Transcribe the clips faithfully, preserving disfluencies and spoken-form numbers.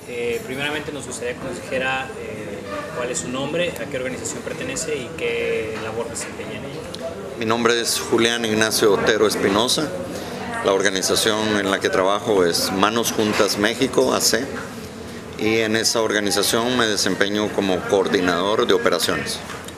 Eh, primeramente nos gustaría que nos dijera eh, cuál es su nombre, a qué organización pertenece y qué labor desempeña en ella. Mi nombre es Julián Ignacio Otero Espinosa. La organización en la que trabajo es Manos Juntas México, A C, y en esa organización me desempeño como coordinador de operaciones.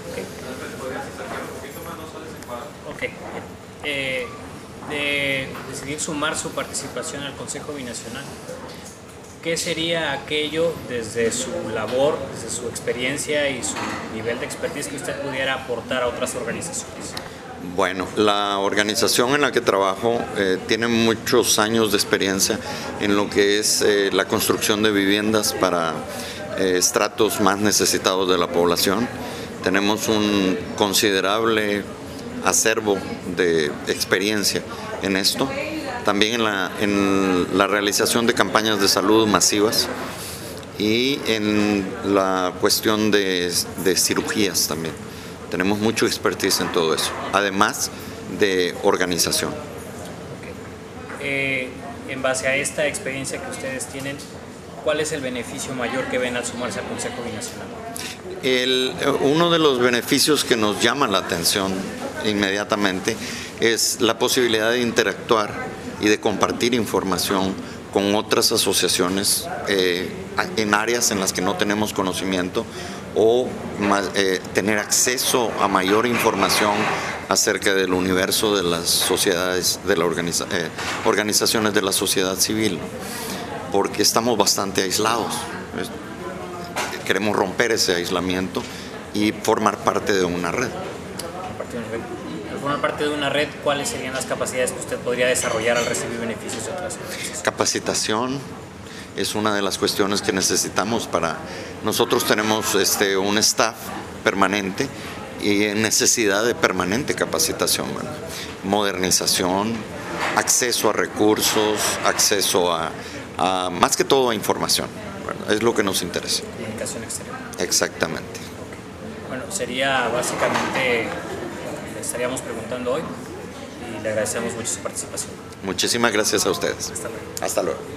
Ok. okay. Eh, de decidir sumar su participación al Consejo Binacional, ¿qué sería aquello desde su labor, desde su experiencia y su nivel de expertise que usted pudiera aportar a otras organizaciones? Bueno, la organización en la que trabajo eh, tiene muchos años de experiencia en lo que es eh, la construcción de viviendas para eh, estratos más necesitados de la población. Tenemos un considerable acervo de experiencia en esto. También en la, en la realización de campañas de salud masivas y en la cuestión de, de cirugías también. Tenemos mucho expertise en todo eso, además de organización. Okay. Eh, en base a esta experiencia que ustedes tienen, ¿cuál es el beneficio mayor que ven al sumarse al Consejo Binacional? El, uno de los beneficios que nos llama la atención inmediatamente es la posibilidad de interactuar y de compartir información con otras asociaciones eh, en áreas en las que no tenemos conocimiento o más, eh, tener acceso a mayor información acerca del universo de las sociedades, de las organiza, eh, organizaciones de la sociedad civil, porque estamos bastante aislados. Queremos romper ese aislamiento y formar parte de una red. Parte de una red. Al formar parte de una red, ¿cuáles serían las capacidades que usted podría desarrollar al recibir beneficios de otras organizaciones? Capacitación es una de las cuestiones que necesitamos para... Nosotros tenemos este, un staff permanente y necesidad de permanente capacitación, ¿verdad? Modernización, acceso a recursos, acceso a, a más que todo a información, ¿verdad? Es lo que nos interesa. Comunicación exterior. Exactamente. Okay. Bueno, sería básicamente lo que le estaríamos preguntando hoy y le agradecemos mucho su participación. Muchísimas gracias a ustedes. Hasta luego. Hasta luego.